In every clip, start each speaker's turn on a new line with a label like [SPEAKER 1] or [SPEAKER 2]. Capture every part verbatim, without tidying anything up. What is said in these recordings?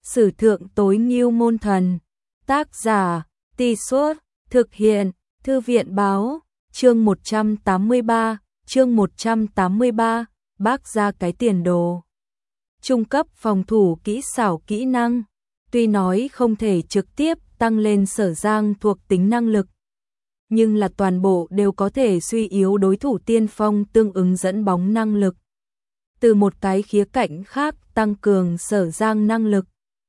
[SPEAKER 1] Sử thượng tối ngưu môn thần. Tác giả, Tì Suốt, thực hiện, Thư viện báo, chương một trăm tám mươi ba, chương một trăm tám mươi ba, bác ra cái tiền đồ. Trung cấp phòng thủ kỹ xảo kỹ năng, tuy nói không thể trực tiếp tăng lên Sở Giang thuộc tính năng lực, nhưng là toàn bộ đều có thể suy yếu đối thủ tiên phong tương ứng dẫn bóng năng lực. Từ một cái khía cạnh khác tăng cường Sở Giang năng lực.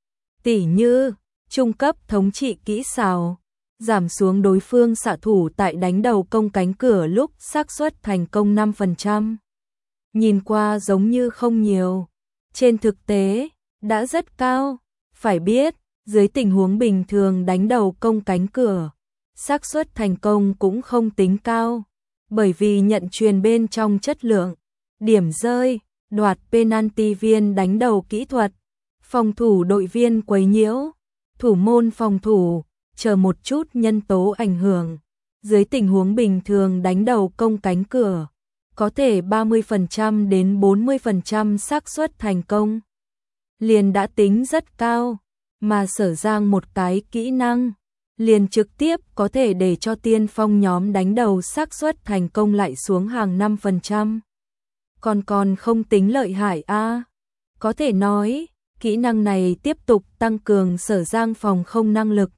[SPEAKER 1] Tỉ như, trung cấp thống trị kỹ xảo, giảm xuống đối phương xạ thủ tại đánh đầu công cánh cửa lúc xác suất thành công năm phần trăm. Nhìn qua giống như không nhiều, trên thực tế, đã rất cao. Phải biết, dưới tình huống bình thường đánh đầu công cánh cửa, xác suất thành công cũng không tính cao, bởi vì nhận truyền bên trong chất lượng, điểm rơi, đoạt penalty viên đánh đầu kỹ thuật, phòng thủ đội viên quấy nhiễu, thủ môn phòng thủ, chờ một chút nhân tố ảnh hưởng. Dưới tình huống bình thường đánh đầu công cánh cửa, có thể ba mươi phần trăm đến bốn mươi phần trăm xác suất thành công. Liền đã tính rất cao, mà Sở Giang một cái kỹ năng, liền trực tiếp có thể để cho tiên phong nhóm đánh đầu xác suất thành công lại xuống hàng năm phần trăm. Còn còn không tính lợi hại a. À. Có thể nói, kỹ năng này tiếp tục tăng cường Sở Giang phòng không năng lực.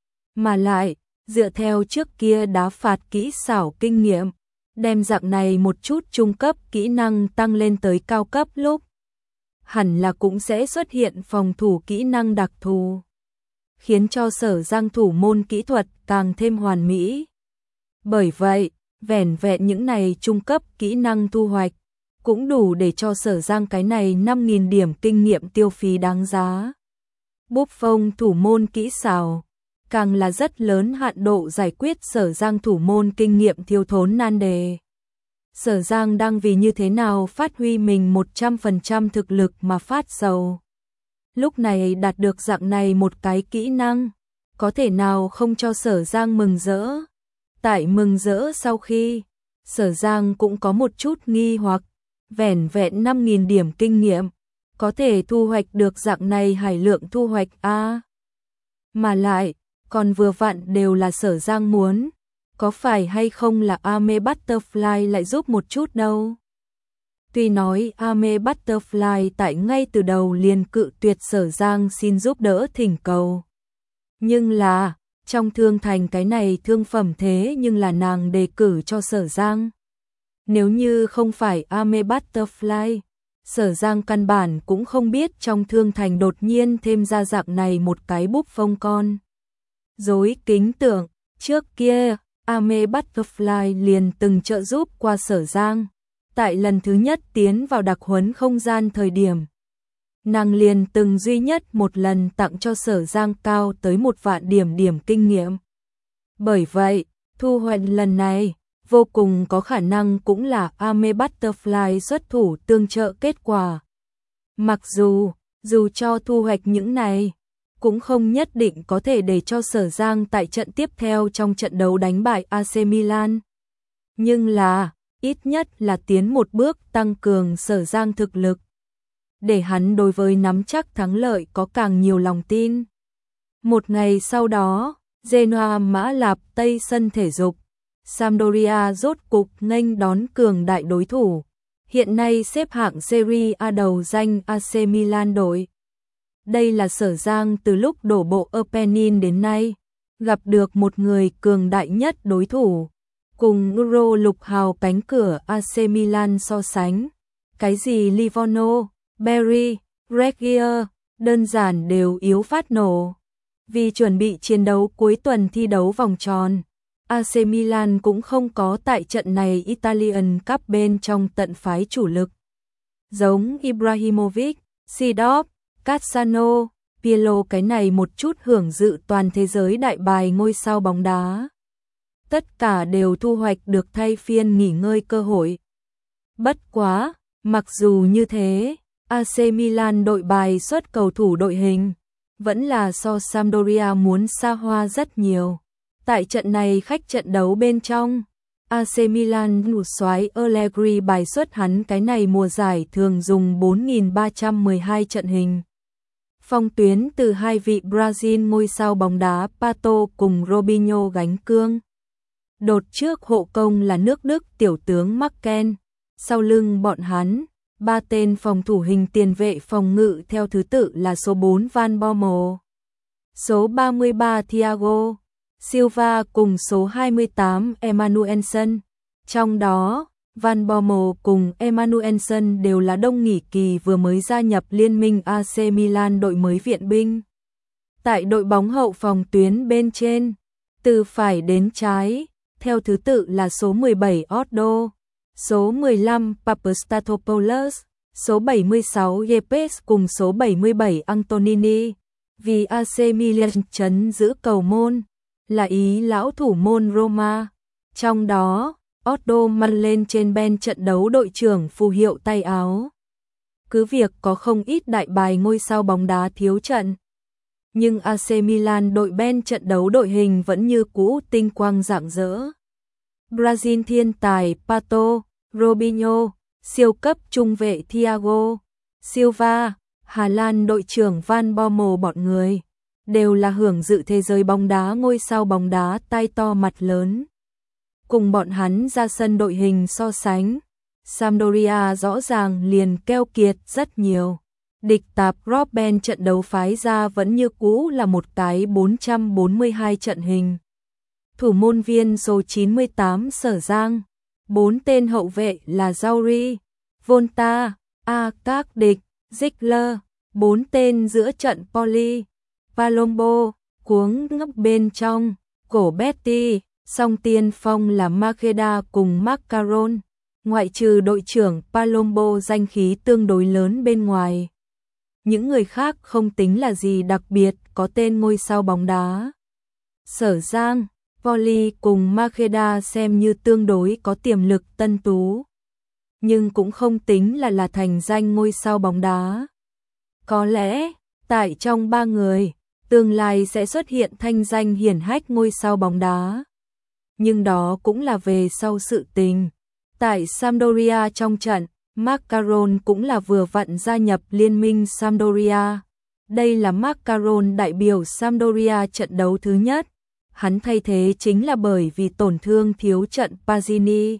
[SPEAKER 1] Mà lại, dựa theo trước kia đá phạt kỹ xảo kinh nghiệm, đem dạng này một chút trung cấp kỹ năng tăng lên tới cao cấp lúc, hẳn là cũng sẽ xuất hiện phòng thủ kỹ năng đặc thù, khiến cho Sở Giang thủ môn kỹ thuật càng thêm hoàn mỹ. Bởi vậy, vẻn vẹn những này trung cấp kỹ năng thu hoạch, cũng đủ để cho Sở Giang cái này năm nghìn điểm kinh nghiệm tiêu phí đáng giá. Buffon thủ môn kỹ xảo, càng là rất lớn hạn độ giải quyết Sở Giang thủ môn kinh nghiệm thiếu thốn nan đề. Sở Giang đang vì như thế nào phát huy mình một trăm phần trăm thực lực mà phát sầu. Lúc này đạt được dạng này một cái kỹ năng, có thể nào không cho Sở Giang mừng rỡ. Tại mừng rỡ sau khi, Sở Giang cũng có một chút nghi hoặc, vẻn vẹn năm nghìn điểm kinh nghiệm, có thể thu hoạch được dạng này hải lượng thu hoạch a. Mà lại, còn vừa vặn đều là Sở Giang muốn, có phải hay không là Ame Butterfly lại giúp một chút đâu. Tuy nói Ame Butterfly tại ngay từ đầu liền cự tuyệt Sở Giang xin giúp đỡ thỉnh cầu. Nhưng là, trong thương thành cái này thương phẩm thế nhưng là nàng đề cử cho Sở Giang. Nếu như không phải Ame Butterfly, Sở Giang căn bản cũng không biết trong thương thành đột nhiên thêm ra dạng này một cái búp phông con. Dối kính tưởng, trước kia, Ame Butterfly liền từng trợ giúp qua Sở Giang. Tại lần thứ nhất tiến vào đặc huấn không gian thời điểm, nàng liền từng duy nhất một lần tặng cho Sở Giang cao tới một vạn điểm điểm kinh nghiệm. Bởi vậy, thu hoạch lần này, vô cùng có khả năng cũng là Ame Butterfly xuất thủ tương trợ kết quả. Mặc dù, dù cho thu hoạch những này, cũng không nhất định có thể để cho Sở Giang tại trận tiếp theo trong trận đấu đánh bại a xê Milan. Nhưng là, ít nhất là tiến một bước tăng cường Sở Giang thực lực, để hắn đối với nắm chắc thắng lợi có càng nhiều lòng tin. Một ngày sau đó, Genoa Mã Lạp Tây sân thể dục, Sampdoria rốt cục nghênh đón cường đại đối thủ, hiện nay xếp hạng Serie A đầu danh a xê Milan đội. Đây là Sở Giang từ lúc đổ bộ Apennin đến nay, gặp được một người cường đại nhất đối thủ, cùng Euro lục hào cánh cửa a xê Milan so sánh. Cái gì Livorno, Bari, Regia, đơn giản đều yếu phát nổ. Vì chuẩn bị chiến đấu cuối tuần thi đấu vòng tròn, a xê Milan cũng không có tại trận này Italian Cup bên trong tận phái chủ lực. Giống Ibrahimovic, Seedorf, Cassano, Pirlo cái này một chút hưởng dự toàn thế giới đại bài ngôi sao bóng đá. Tất cả đều thu hoạch được thay phiên nghỉ ngơi cơ hội. Bất quá, mặc dù như thế, a xê Milan đội bài xuất cầu thủ đội hình, vẫn là so Sampdoria muốn xa hoa rất nhiều. Tại trận này khách trận đấu bên trong, a xê Milan ngủ soái Allegri bài xuất hắn cái này mùa giải thường dùng bốn nghìn ba trăm mười hai trận hình. Phong tuyến từ hai vị Brazil ngôi sao bóng đá Pato cùng Robinho gánh cương. Đột trước hộ công là nước Đức tiểu tướng Merken, sau lưng bọn hắn, ba tên phòng thủ hình tiền vệ phòng ngự theo thứ tự là số bốn Van Bommel, số ba mươi ba Thiago Silva cùng số hai mươi tám Emmanuelson. Trong đó, Van Bommel cùng Emmanuelson đều là đông nghỉ kỳ vừa mới gia nhập liên minh a xê Milan đội mới viện binh. Tại đội bóng hậu phòng tuyến bên trên, từ phải đến trái, theo thứ tự là số mười bảy Otto, số mười lăm Papastatopoulos, số bảy mươi sáu Yepes cùng số bảy mươi bảy Antonini. Vì a xê Milan trấn giữ cầu môn, là ý lão thủ môn Roma. Trong đó, Otto mang lên trên ben trận đấu đội trưởng phù hiệu tay áo. Cứ việc có không ít đại bài ngôi sao bóng đá thiếu trận, nhưng a xê Milan đội ben trận đấu đội hình vẫn như cũ tinh quang rạng rỡ. Brazil thiên tài Pato, Robinho, siêu cấp trung vệ Thiago Silva, Hà Lan đội trưởng Van Bommel bọn người, đều là hưởng dự thế giới bóng đá ngôi sao bóng đá tai to mặt lớn. Cùng bọn hắn ra sân đội hình so sánh, Sampdoria rõ ràng liền keo kiệt rất nhiều. Địch tạp Robben trận đấu phái ra vẫn như cũ là một cái bốn trăm bốn mươi hai trận hình. Thủ môn viên số chín mươi tám Sở Giang, bốn tên hậu vệ là Zauri, Volta, A các địch, Ziegler, bốn tên giữa trận Poli, Palombo, cuống ngấp bên trong, cổ Betty, song tiên phong là Makeda cùng Macaron, ngoại trừ đội trưởng Palombo danh khí tương đối lớn bên ngoài. Những người khác không tính là gì đặc biệt có tên ngôi sao bóng đá. Sở Giang, Poli cùng Makeda xem như tương đối có tiềm lực tân tú, nhưng cũng không tính là là thành danh ngôi sao bóng đá. Có lẽ, tại trong ba người, tương lai sẽ xuất hiện thanh danh hiển hách ngôi sao bóng đá. Nhưng đó cũng là về sau sự tình. Tại Sampdoria trong trận, Macaron cũng là vừa vặn gia nhập liên minh Sampdoria. Đây là Macaron đại biểu Sampdoria trận đấu thứ nhất. Hắn thay thế chính là bởi vì tổn thương thiếu trận Pazzini.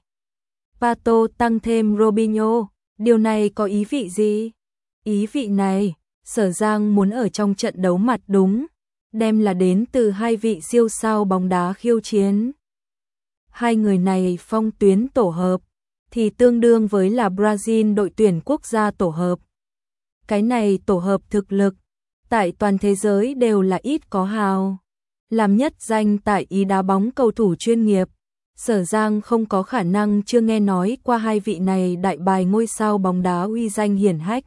[SPEAKER 1] Pato tăng thêm Robinho, điều này có ý vị gì? Ý vị này, Sở Giang muốn ở trong trận đấu mặt đúng, đem là đến từ hai vị siêu sao bóng đá khiêu chiến. Hai người này phong tuyến tổ hợp, thì tương đương với là Brazil đội tuyển quốc gia tổ hợp. Cái này tổ hợp thực lực, tại toàn thế giới đều là ít có hào. Làm nhất danh tại Ý đá bóng cầu thủ chuyên nghiệp, Sở Giang không có khả năng chưa nghe nói qua hai vị này đại bài ngôi sao bóng đá uy danh hiển hách.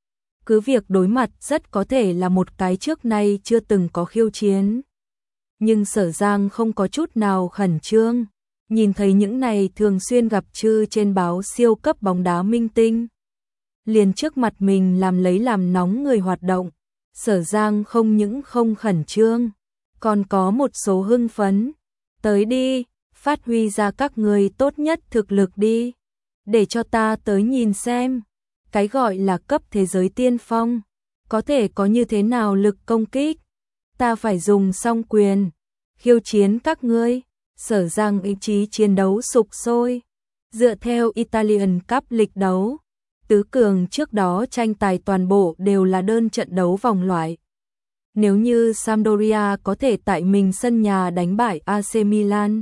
[SPEAKER 1] Cứ việc đối mặt rất có thể là một cái trước nay chưa từng có khiêu chiến. Nhưng Sở Giang không có chút nào khẩn trương, nhìn thấy những này thường xuyên gặp chư trên báo siêu cấp bóng đá minh tinh. Liền trước mặt mình làm lấy làm nóng người hoạt động, Sở Giang không những không khẩn trương, còn có một số hưng phấn. Tới đi, phát huy ra các người tốt nhất thực lực đi, để cho ta tới nhìn xem. Cái gọi là cấp thế giới tiên phong, có thể có như thế nào lực công kích. Ta phải dùng song quyền, khiêu chiến các ngươi. Sở Giang ý chí chiến đấu sục sôi. Dựa theo Italian Cup lịch đấu, tứ cường trước đó tranh tài toàn bộ đều là đơn trận đấu vòng loại. Nếu như Sampdoria có thể tại mình sân nhà đánh bại a xê Milan,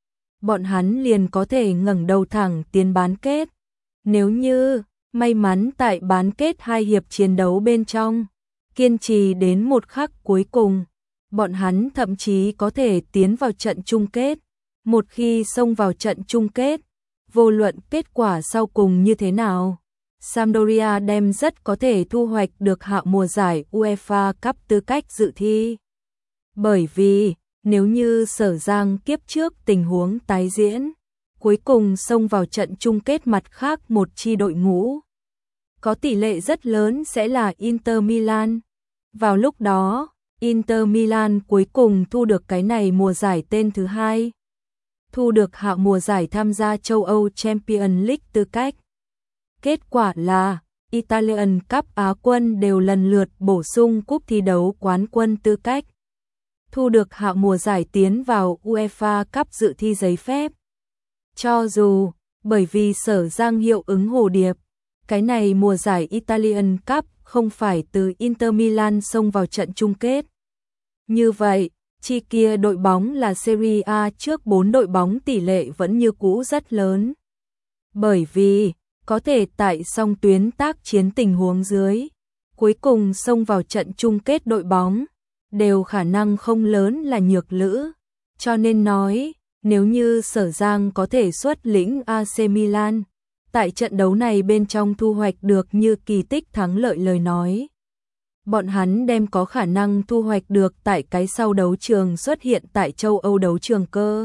[SPEAKER 1] bọn hắn liền có thể ngẩng đầu thẳng tiến bán kết. Nếu như may mắn tại bán kết hai hiệp chiến đấu bên trong, kiên trì đến một khắc cuối cùng, bọn hắn thậm chí có thể tiến vào trận chung kết. Một khi xông vào trận chung kết, vô luận kết quả sau cùng như thế nào, Sampdoria đem rất có thể thu hoạch được hạ mùa giải UEFA Cup tư cách dự thi. Bởi vì, nếu như Sở Giang kiếp trước tình huống tái diễn, cuối cùng xông vào trận chung kết mặt khác một chi đội ngũ, có tỷ lệ rất lớn sẽ là Inter Milan. Vào lúc đó, Inter Milan cuối cùng thu được cái này mùa giải tên thứ hai, thu được hạ mùa giải tham gia châu Âu Champions League tư cách. Kết quả là, Italian Cup Á quân đều lần lượt bổ sung cúp thi đấu quán quân tư cách, thu được hạ mùa giải tiến vào UEFA Cup dự thi giấy phép. Cho dù, bởi vì Sở Giang hiệu ứng hồ điệp, cái này mùa giải Italian Cup không phải từ Inter Milan xông vào trận chung kết. Như vậy, chi kia đội bóng là Serie A trước bốn đội bóng tỷ lệ vẫn như cũ rất lớn. Bởi vì, có thể tại song tuyến tác chiến tình huống dưới, cuối cùng xông vào trận chung kết đội bóng, đều khả năng không lớn là nhược lữ. Cho nên nói, nếu như Sở Giang có thể xuất lĩnh a xê Milan, tại trận đấu này bên trong thu hoạch được như kỳ tích thắng lợi lời nói, bọn hắn đem có khả năng thu hoạch được tại cái sau đấu trường xuất hiện tại châu Âu đấu trường cơ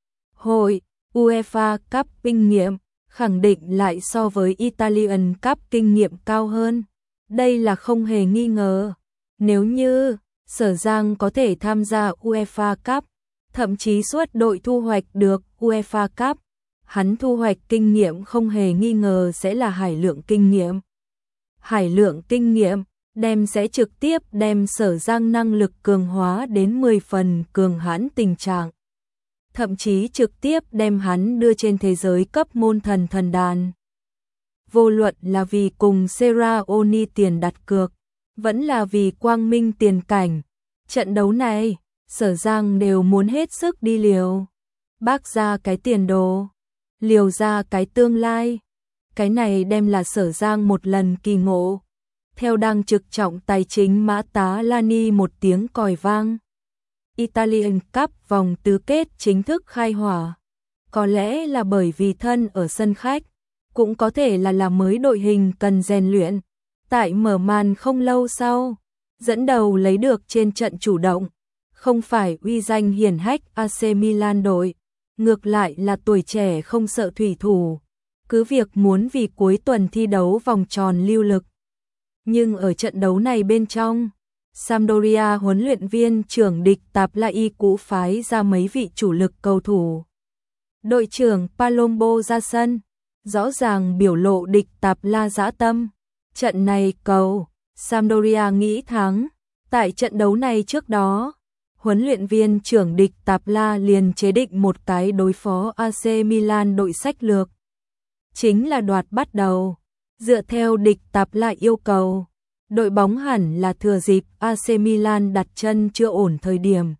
[SPEAKER 1] hội UEFA Cup kinh nghiệm, khẳng định lại so với Italian Cup kinh nghiệm cao hơn. Đây là không hề nghi ngờ. Nếu như Sở Giang có thể tham gia UEFA Cup, thậm chí suốt đội thu hoạch được UEFA Cup, hắn thu hoạch kinh nghiệm không hề nghi ngờ sẽ là hải lượng kinh nghiệm. Hải lượng kinh nghiệm đem sẽ trực tiếp đem Sở Giang năng lực cường hóa đến mười phần cường hãn tình trạng. Thậm chí trực tiếp đem hắn đưa trên thế giới cấp môn thần thần đàn. Vô luận là vì cùng Seraoni tiền đặt cược, vẫn là vì quang minh tiền cảnh. Trận đấu này, Sở Giang đều muốn hết sức đi liều. Bác ra cái tiền đồ, liều ra cái tương lai. Cái này đem là Sở Giang một lần kỳ ngộ. Theo đang trực trọng tài chính Mã Tá Lani một tiếng còi vang. Italian Cup vòng tứ kết chính thức khai hỏa. Có lẽ là bởi vì thân ở sân khách, cũng có thể là là mới đội hình cần rèn luyện. Tại mở màn không lâu sau, dẫn đầu lấy được trên trận chủ động, không phải uy danh hiển hách a xê Milan đội, ngược lại là tuổi trẻ không sợ thủy thủ, cứ việc muốn vì cuối tuần thi đấu vòng tròn lưu lực. Nhưng ở trận đấu này bên trong, Sampdoria huấn luyện viên trưởng địch Tạp La Y cũ phái ra mấy vị chủ lực cầu thủ. Đội trưởng Palombo ra sân, rõ ràng biểu lộ địch Tạp La dã tâm. Trận này cầu, Sampdoria nghĩ thắng. Tại trận đấu này trước đó, huấn luyện viên trưởng địch Tạp La liền chế định một cái đối phó a xê Milan đội sách lược. Chính là đoạt bắt đầu. Dựa theo địch Tạp La yêu cầu, đội bóng hẳn là thừa dịp a xê Milan đặt chân chưa ổn thời điểm.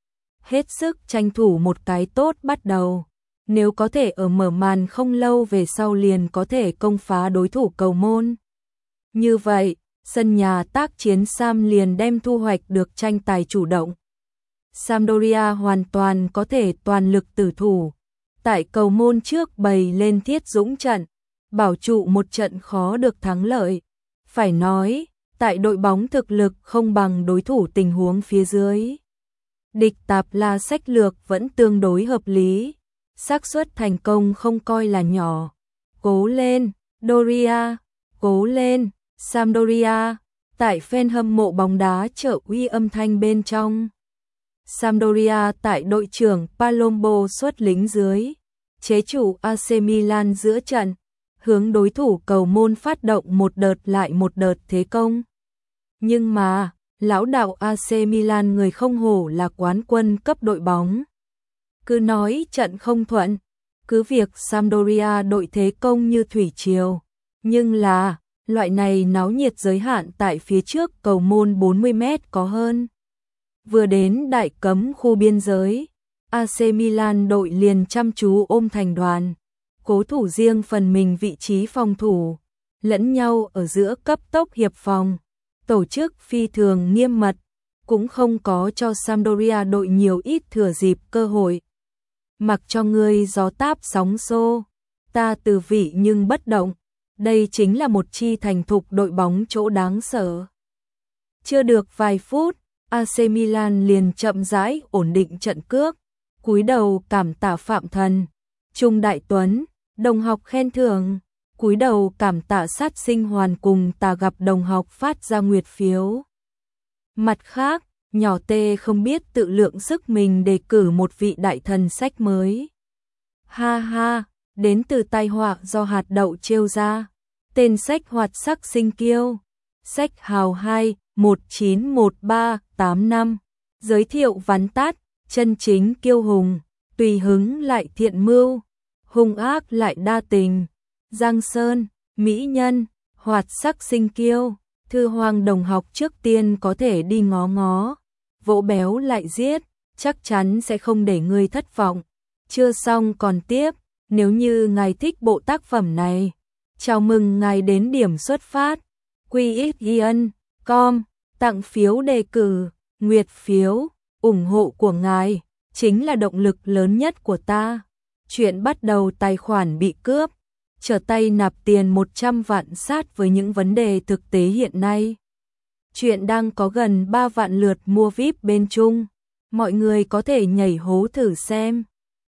[SPEAKER 1] Hết sức tranh thủ một cái tốt bắt đầu. Nếu có thể ở mở màn không lâu về sau liền có thể công phá đối thủ cầu môn. Như vậy, sân nhà tác chiến Sam liền đem thu hoạch được tranh tài chủ động. Sampdoria hoàn toàn có thể toàn lực tử thủ. Tại cầu môn trước bày lên thiết dũng trận, bảo trụ một trận khó được thắng lợi. Phải nói, tại đội bóng thực lực không bằng đối thủ tình huống phía dưới, địch Tạp La sách lược vẫn tương đối hợp lý. Xác suất thành công không coi là nhỏ. Cố lên, Doria, cố lên, Sampdoria. Tại fan hâm mộ bóng đá trợ uy âm thanh bên trong, Sampdoria tại đội trưởng Palombo xuất lính dưới, chế chủ a xê Milan giữa trận, hướng đối thủ cầu môn phát động một đợt lại một đợt thế công. Nhưng mà, lão đạo a xê Milan người không hổ là quán quân cấp đội bóng. Cứ nói trận không thuận, cứ việc Sampdoria đội thế công như thủy triều, nhưng là, loại này náo nhiệt giới hạn tại phía trước cầu môn bốn mươi mét có hơn. Vừa đến đại cấm khu biên giới, a xê Milan đội liền chăm chú ôm thành đoàn, cố thủ riêng phần mình vị trí phòng thủ, lẫn nhau ở giữa cấp tốc hiệp phòng, tổ chức phi thường nghiêm mật, cũng không có cho Sampdoria đội nhiều ít thừa dịp cơ hội. Mặc cho ngươi gió táp sóng xô, ta từ vị nhưng bất động, đây chính là một chi thành thục đội bóng chỗ đáng sợ. Chưa được vài phút, a xê Milan liền chậm rãi ổn định trận cước, cúi đầu cảm tạ Phạm Thần, Trung Đại Tuấn, đồng học khen thưởng, cúi đầu cảm tạ Sát Sinh Hoàn cùng ta gặp đồng học phát ra nguyệt phiếu. Mặt khác, nhỏ tê không biết tự lượng sức mình đề cử một vị đại thần sách mới. Ha ha, đến từ tai họa do hạt đậu trêu ra. Tên sách Hoạt sắc sinh kiêu. Sách hào hai một chín một ba tám năm. Giới thiệu vắn tắt, chân chính kiêu hùng, tùy hứng lại thiện mưu, hung ác lại đa tình. Giang Sơn, mỹ nhân, hoạt sắc sinh kiêu. Thư Hoàng đồng học trước tiên có thể đi ngó ngó, vỗ béo lại giết, chắc chắn sẽ không để ngươi thất vọng. Chưa xong còn tiếp, nếu như ngài thích bộ tác phẩm này, chào mừng ngài đến điểm xuất phát quy ích yên com tặng phiếu đề cử, nguyệt phiếu, ủng hộ của ngài chính là động lực lớn nhất của ta. Chuyện bắt đầu, tài khoản bị cướp, trở tay nạp tiền một trăm vạn sát với những vấn đề thực tế hiện nay. Chuyện đang có gần ba vạn lượt mua vi ai pi bên Trung, mọi người có thể nhảy hố thử xem.